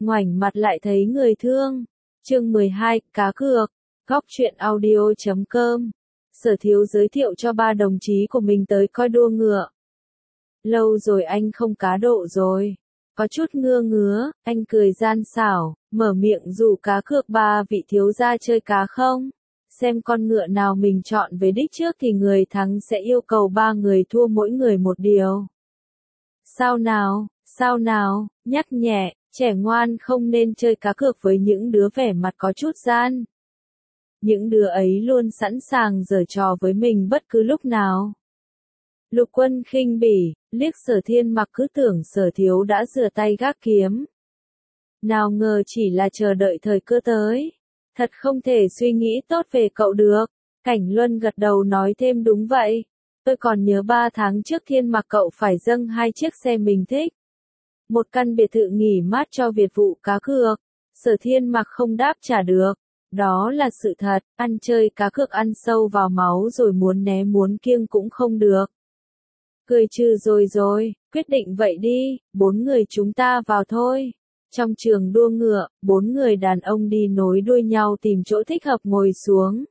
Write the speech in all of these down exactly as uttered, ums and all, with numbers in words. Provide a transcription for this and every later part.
ngoảnh mặt lại thấy người thương. Chương mười hai, cá cược. Góc truyện audio chấm com. Sở Thiếu giới thiệu cho ba đồng chí của mình tới coi đua ngựa. Lâu rồi anh không cá độ rồi. Có chút ngưa ngứa, anh cười gian xảo, mở miệng rủ cá cược ba vị thiếu gia chơi cá không? Xem con ngựa nào mình chọn về đích trước thì người thắng sẽ yêu cầu ba người thua mỗi người một điều. Sao nào, sao nào, nhắc nhẹ, trẻ ngoan không nên chơi cá cược với những đứa vẻ mặt có chút gian. Những đứa ấy luôn sẵn sàng giở trò với mình bất cứ lúc nào. Lục Quân khinh bỉ, liếc Sở Thiên Mặc cứ tưởng Sở Thiếu đã rửa tay gác kiếm. Nào ngờ chỉ là chờ đợi thời cơ tới. Thật không thể suy nghĩ tốt về cậu được. Cảnh Luân gật đầu nói thêm đúng vậy. Tôi còn nhớ ba tháng trước Thiên Mặc cậu phải dâng hai chiếc xe mình thích. Một căn biệt thự nghỉ mát cho Việt vụ cá cược. Sở Thiên Mặc không đáp trả được. Đó là sự thật, ăn chơi cá cược ăn sâu vào máu rồi muốn né muốn kiêng cũng không được. Cười trừ rồi rồi, quyết định vậy đi, bốn người chúng ta vào thôi. Trong trường đua ngựa, bốn người đàn ông đi nối đuôi nhau tìm chỗ thích hợp ngồi xuống.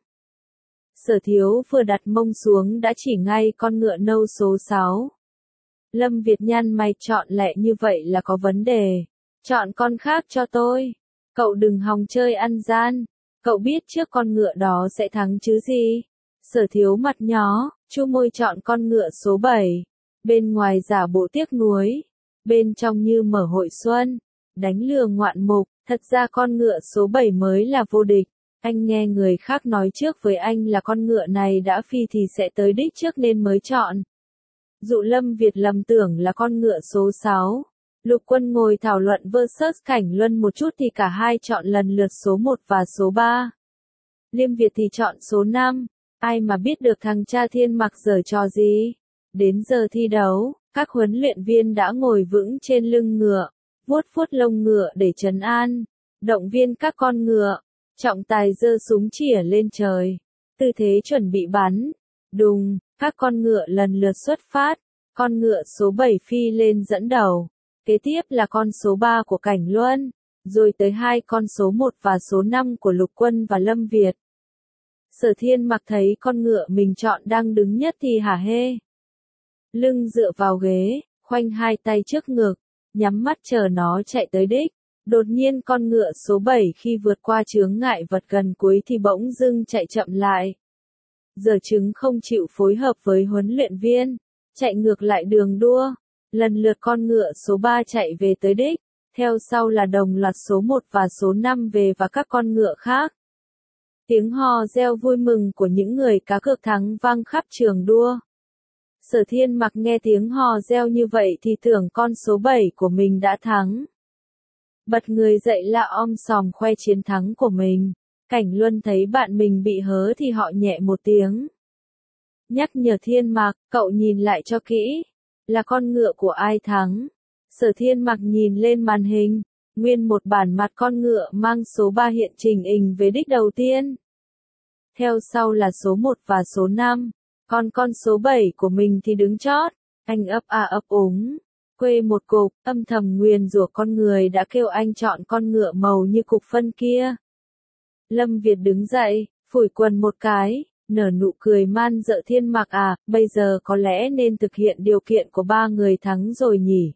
Sở Thiếu vừa đặt mông xuống đã chỉ ngay con ngựa nâu số sáu. Lâm Việt nhăn mày, chọn lẹ như vậy là có vấn đề. Chọn con khác cho tôi. Cậu đừng hòng chơi ăn gian. Cậu biết trước con ngựa đó sẽ thắng chứ gì? Sở Thiếu mặt nhó, chu môi chọn con ngựa số bảy. Bên ngoài giả bộ tiếc nuối. Bên trong như mở hội xuân. Đánh lừa ngoạn mục, thật ra con ngựa số bảy mới là vô địch. Anh nghe người khác nói trước với anh là con ngựa này đã phi thì sẽ tới đích trước nên mới chọn. Dụ Lâm Việt lầm tưởng là con ngựa số sáu. Lục Quân ngồi thảo luận versus Cảnh Luân một chút thì cả hai chọn lần lượt số một và số ba. Liêm Việt thì chọn số năm. Ai mà biết được thằng cha Thiên Mặc giở trò gì. Đến giờ thi đấu, các huấn luyện viên đã ngồi vững trên lưng ngựa, vuốt vuốt lông ngựa để trấn an, động viên các con ngựa. Trọng tài giơ súng chĩa lên trời, tư thế chuẩn bị bắn. Đùng, các con ngựa lần lượt xuất phát. Con ngựa số bảy phi lên dẫn đầu. Kế tiếp là con số ba của Cảnh Luân, rồi tới hai con số một và số năm của Lục Quân và Lâm Việt. Sở Thiên Mặc thấy con ngựa mình chọn đang đứng nhất thì hả hê. Lưng dựa vào ghế, khoanh hai tay trước ngực, nhắm mắt chờ nó chạy tới đích. Đột nhiên con ngựa số bảy khi vượt qua chướng ngại vật gần cuối thì bỗng dưng chạy chậm lại. Giờ chứng không chịu phối hợp với huấn luyện viên, chạy ngược lại đường đua. Lần lượt con ngựa số ba chạy về tới đích, theo sau là đồng loạt số một và số năm về và các con ngựa khác. Tiếng hò reo vui mừng của những người cá cược thắng vang khắp trường đua. Sở Thiên Mặc nghe tiếng hò reo như vậy thì tưởng con số bảy của mình đã thắng. Bật người dậy la om sòm khoe chiến thắng của mình. Cảnh Luân thấy bạn mình bị hớ thì họ nhẹ một tiếng. Nhắc nhở Thiên Mặc, cậu nhìn lại cho kỹ. Là con ngựa của ai thắng? Sở Thiên Mặc nhìn lên màn hình. Nguyên một bản mặt con ngựa mang số ba hiện trình hình về đích đầu tiên. Theo sau là số một và số năm. Còn con số bảy của mình thì đứng chót. Anh ấp a ấp úng. Quê một cục, âm thầm nguyền rủa con người đã kêu anh chọn con ngựa màu như cục phân kia. Lâm Việt đứng dậy, phủi quần một cái, nở nụ cười man dợ. Thiên Mặc à, bây giờ có lẽ nên thực hiện điều kiện của ba người thắng rồi nhỉ.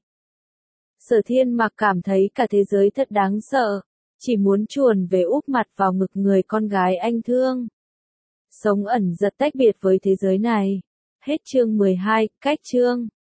Sở Thiên Mặc cảm thấy cả thế giới thật đáng sợ, chỉ muốn chuồn về úp mặt vào ngực người con gái anh thương. Sống ẩn giật tách biệt với thế giới này. Hết chương mười hai, cách chương.